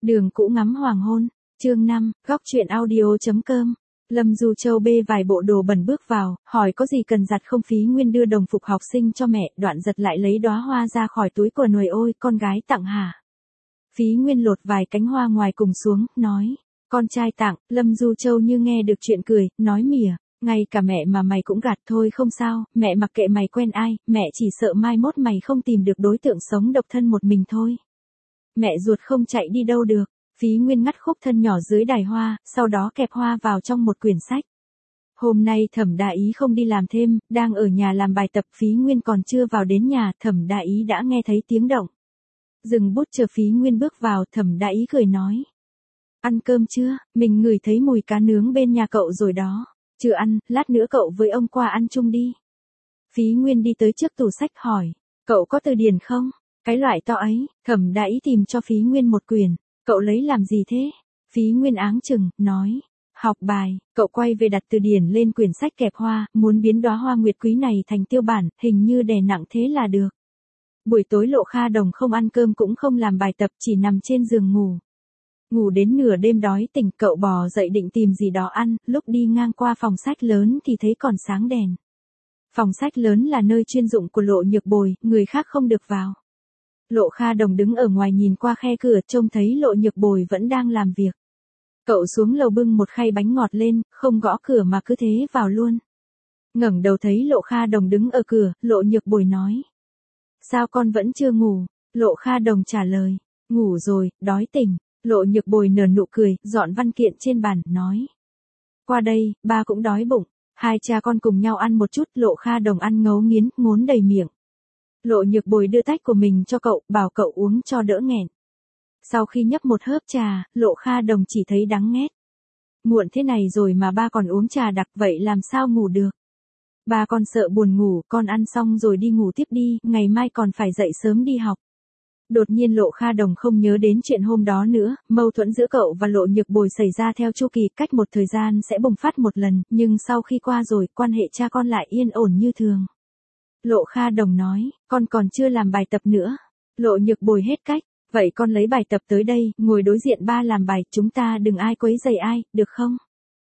Đường cũ ngắm hoàng hôn, chương 5, góc truyện audio.com. Lâm Du Châu bê vài bộ đồ bẩn bước vào, hỏi có gì cần giặt không. Phí Nguyên đưa đồng phục học sinh cho mẹ, Đoạn giật lại lấy đóa hoa ra khỏi túi quần. Ôi con gái tặng hả? Phí Nguyên lột vài cánh hoa ngoài cùng xuống, nói, con trai tặng. Lâm Du Châu như nghe được chuyện cười, nói mỉa, ngay cả mẹ mà mày cũng gạt. Thôi không sao, mẹ mặc kệ mày quen ai, mẹ chỉ sợ mai mốt mày không tìm được đối tượng sống độc thân một mình thôi. Mẹ ruột không chạy đi đâu được. Phí Nguyên ngắt khúc thân nhỏ dưới đài hoa, sau đó kẹp hoa vào trong một quyển sách. Hôm nay Thẩm Đa Ý không đi làm thêm, đang ở nhà làm bài tập. Phí Nguyên còn chưa vào đến nhà, Thẩm Đa Ý đã nghe thấy tiếng động. Dừng bút chờ Phí Nguyên bước vào, Thẩm Đa Ý cười nói. Ăn cơm chưa? Mình ngửi thấy mùi cá nướng bên nhà cậu rồi đó. Chưa ăn, lát nữa cậu với ông qua ăn chung đi. Phí Nguyên đi tới trước tủ sách hỏi, cậu có từ điển không? Cái loại to ấy. Thẩm Đa Ý tìm cho Phí Nguyên một quyển. Cậu lấy làm gì thế? Phí Nguyên áng chừng, nói, học bài. Cậu quay về đặt từ điển lên quyển sách kẹp hoa, muốn biến đóa hoa nguyệt quý này thành tiêu bản, hình như đè nặng thế là được. Buổi tối Lộ Kha Đồng không ăn cơm cũng không làm bài tập, chỉ nằm trên giường ngủ. Ngủ đến nửa đêm đói tỉnh, cậu bò dậy định tìm gì đó ăn, lúc đi ngang qua phòng sách lớn thì thấy còn sáng đèn. Phòng sách lớn là nơi chuyên dụng của Lộ Nhược Bồi, người khác không được vào. Lộ Kha Đồng đứng ở ngoài nhìn qua khe cửa, trông thấy Lộ Nhược Bồi vẫn đang làm việc. Cậu xuống lầu bưng một khay bánh ngọt lên, không gõ cửa mà cứ thế vào luôn. Ngẩng đầu thấy Lộ Kha Đồng đứng ở cửa, Lộ Nhược Bồi nói. Sao con vẫn chưa ngủ? Lộ Kha Đồng trả lời. Ngủ rồi, đói tỉnh. Lộ Nhược Bồi nở nụ cười, dọn văn kiện trên bàn, nói. Qua đây, ba cũng đói bụng. Hai cha con cùng nhau ăn một chút. Lộ Kha Đồng ăn ngấu nghiến, ngốn đầy miệng. Lộ Nhược Bồi đưa tách của mình cho cậu, bảo cậu uống cho đỡ nghẹn. Sau khi nhấp một hớp trà, Lộ Kha Đồng chỉ thấy đắng nghét. Muộn thế này rồi mà ba còn uống trà đặc, vậy làm sao ngủ được? Ba con sợ buồn ngủ, con ăn xong rồi đi ngủ tiếp đi, ngày mai còn phải dậy sớm đi học. Đột nhiên Lộ Kha Đồng không nhớ đến chuyện hôm đó nữa, mâu thuẫn giữa cậu và Lộ Nhược Bồi xảy ra theo chu kỳ, cách một thời gian sẽ bùng phát một lần, nhưng sau khi qua rồi, quan hệ cha con lại yên ổn như thường. Lộ Kha Đồng nói, con còn chưa làm bài tập nữa. Lộ Nhược Bồi hết cách, vậy con lấy bài tập tới đây, ngồi đối diện ba làm bài, chúng ta đừng ai quấy rầy ai, được không?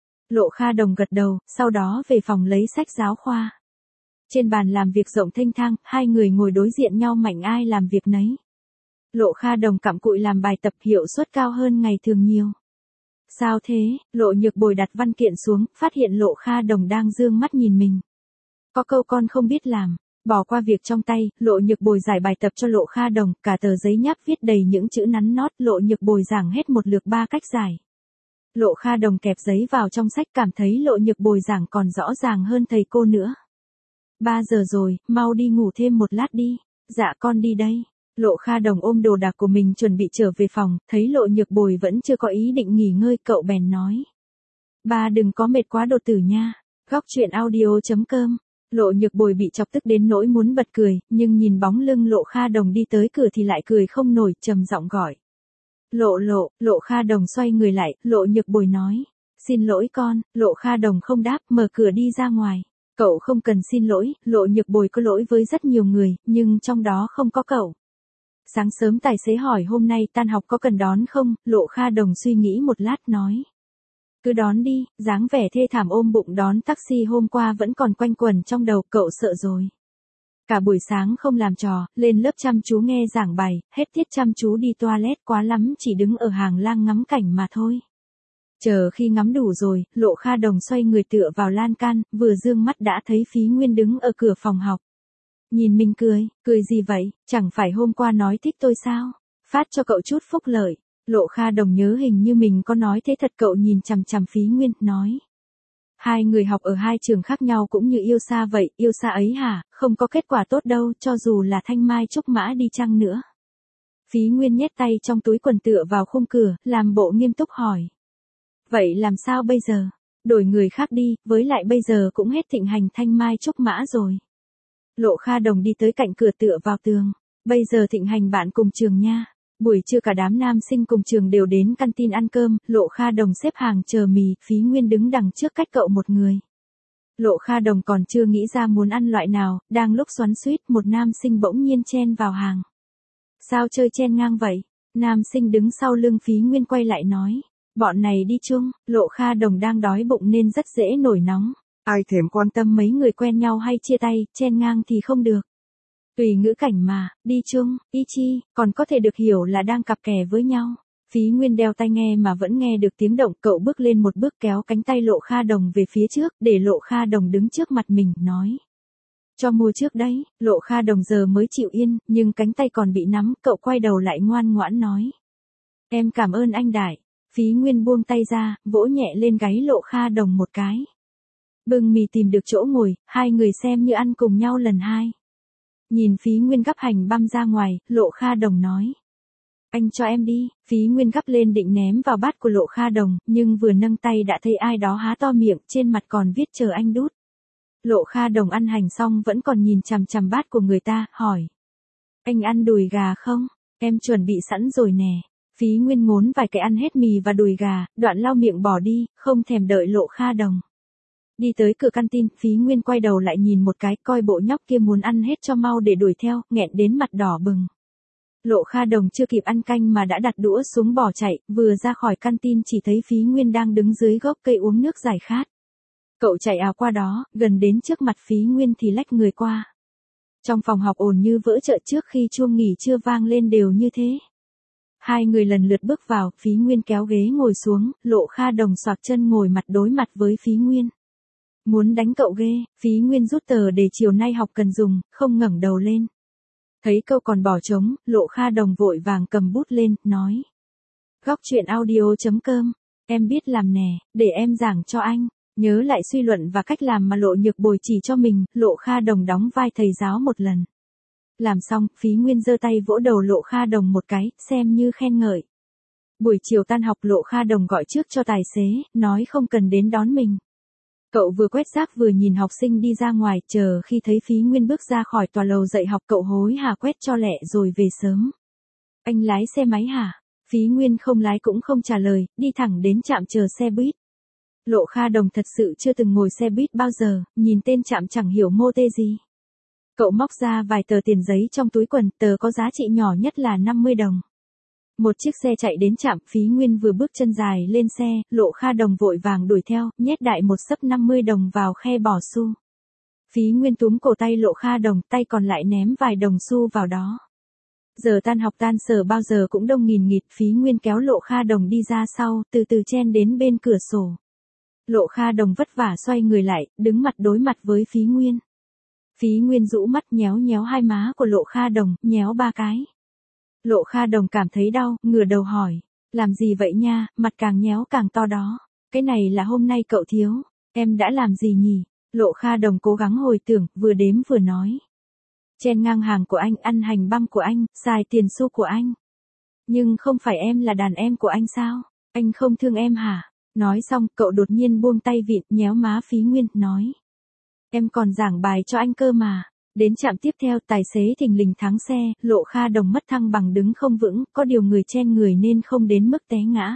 Lộ Kha Đồng gật đầu, sau đó về phòng lấy sách giáo khoa. Trên bàn làm việc rộng thênh thang, hai người ngồi đối diện nhau mạnh ai làm việc nấy. Lộ Kha Đồng cặm cụi làm bài tập, hiệu suất cao hơn ngày thường nhiều. Sao thế? Lộ Nhược Bồi đặt văn kiện xuống, phát hiện Lộ Kha Đồng đang dương mắt nhìn mình. Có câu con không biết làm. Bỏ qua việc trong tay, Lộ Nhược Bồi giải bài tập cho Lộ Kha Đồng, cả tờ giấy nháp viết đầy những chữ nắn nót. Lộ Nhược Bồi giảng hết một lượt 3 cách giải. Lộ Kha Đồng kẹp giấy vào trong sách, cảm thấy Lộ Nhược Bồi giảng còn rõ ràng hơn thầy cô nữa. 3 giờ rồi, mau đi ngủ thêm một lát đi. Dạ con đi đây. Lộ Kha Đồng ôm đồ đạc của mình chuẩn bị trở về phòng, thấy Lộ Nhược Bồi vẫn chưa có ý định nghỉ ngơi, cậu bèn nói. Ba đừng có mệt quá đột tử nha. Góc truyện audio.com. Lộ Nhược Bồi bị chọc tức đến nỗi muốn bật cười, nhưng nhìn bóng lưng Lộ Kha Đồng đi tới cửa thì lại cười không nổi, trầm giọng gọi. Lộ Kha Đồng xoay người lại, Lộ Nhược Bồi nói. Xin lỗi con. Lộ Kha Đồng không đáp, mở cửa đi ra ngoài. Cậu không cần xin lỗi, Lộ Nhược Bồi có lỗi với rất nhiều người, nhưng trong đó không có cậu. Sáng sớm tài xế hỏi hôm nay tan học có cần đón không, Lộ Kha Đồng suy nghĩ một lát nói. Cứ đón đi, dáng vẻ thê thảm ôm bụng đón taxi hôm qua vẫn còn quanh quẩn trong đầu, cậu sợ rồi. Cả buổi sáng không làm trò, lên lớp chăm chú nghe giảng bài, hết tiết chăm chú đi toilet, quá lắm chỉ đứng ở hàng lang ngắm cảnh mà thôi. Chờ khi ngắm đủ rồi, Lộ Kha Đồng xoay người tựa vào lan can, vừa dương mắt đã thấy Phí Nguyên đứng ở cửa phòng học. Nhìn mình cười gì vậy, chẳng phải hôm qua nói thích tôi sao? Phát cho cậu chút phúc lợi. Lộ Kha Đồng nhớ hình như mình có nói thế thật, cậu nhìn chằm chằm Phí Nguyên, nói. Hai người học ở hai trường khác nhau cũng như yêu xa vậy, yêu xa ấy hả, không có kết quả tốt đâu, cho dù là thanh mai trúc mã đi chăng nữa. Phí Nguyên nhét tay trong túi quần tựa vào khung cửa, làm bộ nghiêm túc hỏi. Vậy làm sao bây giờ? Đổi người khác đi, với lại bây giờ cũng hết thịnh hành thanh mai trúc mã rồi. Lộ Kha Đồng đi tới cạnh cửa tựa vào tường. Bây giờ thịnh hành bạn cùng trường nha. Buổi trưa cả đám nam sinh cùng trường đều đến canteen ăn cơm, Lộ Kha Đồng xếp hàng chờ mì, Phí Nguyên đứng đằng trước cách cậu một người. Lộ Kha Đồng còn chưa nghĩ ra muốn ăn loại nào, đang lúc xoắn xuýt một nam sinh bỗng nhiên chen vào hàng. Sao chơi chen ngang vậy? Nam sinh đứng sau lưng Phí Nguyên quay lại nói. Bọn này đi chung, Lộ Kha Đồng đang đói bụng nên rất dễ nổi nóng. Ai thèm quan tâm mấy người quen nhau hay chia tay, chen ngang thì không được. Tùy ngữ cảnh mà, đi chung, y chi, còn có thể được hiểu là đang cặp kè với nhau. Phí Nguyên đeo tai nghe mà vẫn nghe được tiếng động, cậu bước lên một bước kéo cánh tay Lộ Kha Đồng về phía trước, để Lộ Kha Đồng đứng trước mặt mình, nói. Cho mua trước đấy, Lộ Kha Đồng giờ mới chịu yên, nhưng cánh tay còn bị nắm, cậu quay đầu lại ngoan ngoãn nói. Em cảm ơn anh Đại. Phí Nguyên buông tay ra, vỗ nhẹ lên gáy Lộ Kha Đồng một cái. Bưng mì tìm được chỗ ngồi, hai người xem như ăn cùng nhau lần hai. Nhìn Phí Nguyên gắp hành băm ra ngoài, Lộ Kha Đồng nói. Anh cho em đi. Phí Nguyên gắp lên định ném vào bát của Lộ Kha Đồng, nhưng vừa nâng tay đã thấy ai đó há to miệng, trên mặt còn viết chờ anh đút. Lộ Kha Đồng ăn hành xong vẫn còn nhìn chằm chằm bát của người ta, hỏi. Anh ăn đùi gà không? Em chuẩn bị sẵn rồi nè. Phí Nguyên ngốn vài cái ăn hết mì và đùi gà, đoạn lau miệng bỏ đi, không thèm đợi Lộ Kha Đồng. Đi tới cửa canteen, Phí Nguyên quay đầu lại nhìn một cái, coi bộ nhóc kia muốn ăn hết cho mau để đuổi theo, nghẹn đến mặt đỏ bừng. Lộ Kha Đồng chưa kịp ăn canh mà đã đặt đũa xuống bỏ chạy, vừa ra khỏi canteen chỉ thấy Phí Nguyên đang đứng dưới gốc cây uống nước giải khát. Cậu chạy ào qua đó, gần đến trước mặt Phí Nguyên thì lách người qua. Trong phòng học ồn như vỡ chợ trước khi chuông nghỉ trưa vang lên đều như thế. Hai người lần lượt bước vào, Phí Nguyên kéo ghế ngồi xuống, Lộ Kha Đồng xoạc chân ngồi mặt đối mặt với Phí Nguyên. Muốn đánh cậu ghê, Phí Nguyên rút tờ để chiều nay học cần dùng, không ngẩng đầu lên. Thấy câu còn bỏ trống, Lộ Kha Đồng vội vàng cầm bút lên, nói. Góc truyện audio.com, em biết làm nè, để em giảng cho anh. Nhớ lại suy luận và cách làm mà Lộ Nhược Bồi chỉ cho mình, Lộ Kha Đồng đóng vai thầy giáo một lần. Làm xong, Phí Nguyên giơ tay vỗ đầu Lộ Kha Đồng một cái, xem như khen ngợi. Buổi chiều tan học Lộ Kha Đồng gọi trước cho tài xế, nói không cần đến đón mình. Cậu vừa quét rác vừa nhìn học sinh đi ra ngoài, chờ khi thấy Phí Nguyên bước ra khỏi tòa lầu dạy học cậu hối hả quét cho lẹ rồi về sớm. Anh lái xe máy hả? Phí Nguyên không lái cũng không trả lời, đi thẳng đến trạm chờ xe buýt. Lộ Kha Đồng thật sự chưa từng ngồi xe buýt bao giờ, nhìn tên trạm chẳng hiểu mô tê gì. Cậu móc ra vài tờ tiền giấy trong túi quần, tờ có giá trị nhỏ nhất là 50 đồng. Một chiếc xe chạy đến trạm, Phí Nguyên vừa bước chân dài lên xe, Lộ Kha Đồng vội vàng đuổi theo, nhét đại một xấp 50 đồng vào khe bỏ xu. Phí Nguyên túm cổ tay Lộ Kha Đồng, tay còn lại ném vài đồng xu vào đó. Giờ tan học tan sở bao giờ cũng đông nghìn nghịt, Phí Nguyên kéo Lộ Kha Đồng đi ra sau, từ từ chen đến bên cửa sổ. Lộ Kha Đồng vất vả xoay người lại, đứng mặt đối mặt với Phí Nguyên. Phí Nguyên rũ mắt nhéo nhéo hai má của Lộ Kha Đồng, nhéo ba cái. Lộ Kha Đồng cảm thấy đau, ngửa đầu hỏi. Làm gì vậy nha, mặt càng nhéo càng to đó. Cái này là hôm nay cậu thiếu. Em đã làm gì nhỉ? Lộ Kha Đồng cố gắng hồi tưởng, vừa đếm vừa nói. Chen ngang hàng của anh, ăn hành băm của anh, xài tiền xu của anh. Nhưng không phải em là đàn em của anh sao? Anh không thương em hả? Nói xong, cậu đột nhiên buông tay vịn, nhéo má Phí Nguyên, nói. Em còn giảng bài cho anh cơ mà. Đến trạm tiếp theo, tài xế thình lình thắng xe, Lộ Kha Đồng mất thăng bằng đứng không vững, có điều người chen người nên không đến mức té ngã.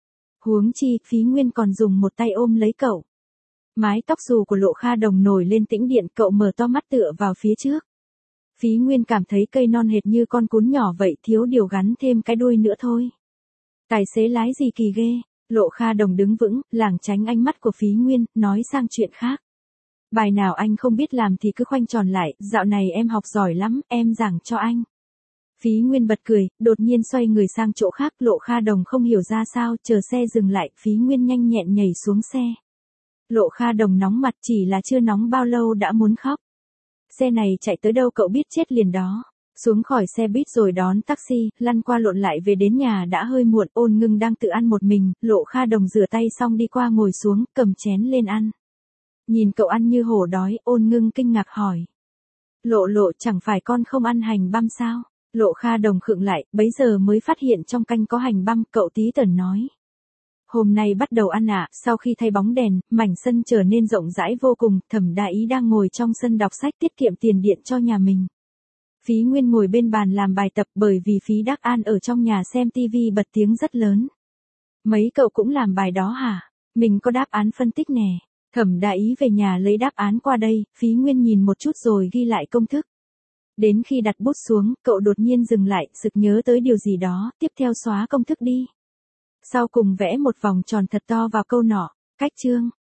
Huống chi, Phí Nguyên còn dùng một tay ôm lấy cậu. Mái tóc xù của Lộ Kha Đồng nổi lên tĩnh điện, cậu mở to mắt tựa vào phía trước. Phí Nguyên cảm thấy cây non hệt như con cún nhỏ vậy, thiếu điều gắn thêm cái đuôi nữa thôi. Tài xế lái gì kỳ ghê. Lộ Kha Đồng đứng vững, lảng tránh ánh mắt của Phí Nguyên, nói sang chuyện khác. Bài nào anh không biết làm thì cứ khoanh tròn lại, dạo này em học giỏi lắm, em giảng cho anh. Phí Nguyên bật cười, đột nhiên xoay người sang chỗ khác, Lộ Kha Đồng không hiểu ra sao, chờ xe dừng lại, Phí Nguyên nhanh nhẹn nhảy xuống xe. Lộ Kha Đồng nóng mặt, chỉ là chưa nóng bao lâu đã muốn khóc. Xe này chạy tới đâu cậu biết chết liền đó. Xuống khỏi xe buýt rồi đón taxi, lăn qua lộn lại về đến nhà đã hơi muộn, Ôn Ngưng đang tự ăn một mình, Lộ Kha Đồng rửa tay xong đi qua ngồi xuống, cầm chén lên ăn. Nhìn cậu ăn như hổ đói, Ôn Ngưng kinh ngạc hỏi. Lộ chẳng phải con không ăn hành băm sao? Lộ Kha Đồng khựng lại, bấy giờ mới phát hiện trong canh có hành băm, cậu tí tởn nói. Hôm nay bắt đầu ăn ạ, sau khi thay bóng đèn, mảnh sân trở nên rộng rãi vô cùng, Thẩm Đại Ý đang ngồi trong sân đọc sách tiết kiệm tiền điện cho nhà mình. Phí Nguyên ngồi bên bàn làm bài tập bởi vì Phí Đắc An ở trong nhà xem tivi bật tiếng rất lớn. Mấy cậu cũng làm bài đó hả? Mình có đáp án phân tích nè. Thẩm Đại Ý về nhà lấy đáp án qua đây, Phí Nguyên nhìn một chút rồi ghi lại công thức. Đến khi đặt bút xuống, cậu đột nhiên dừng lại, sực nhớ tới điều gì đó, tiếp theo xóa công thức đi. Sau cùng vẽ một vòng tròn thật to vào câu nọ, cách chương.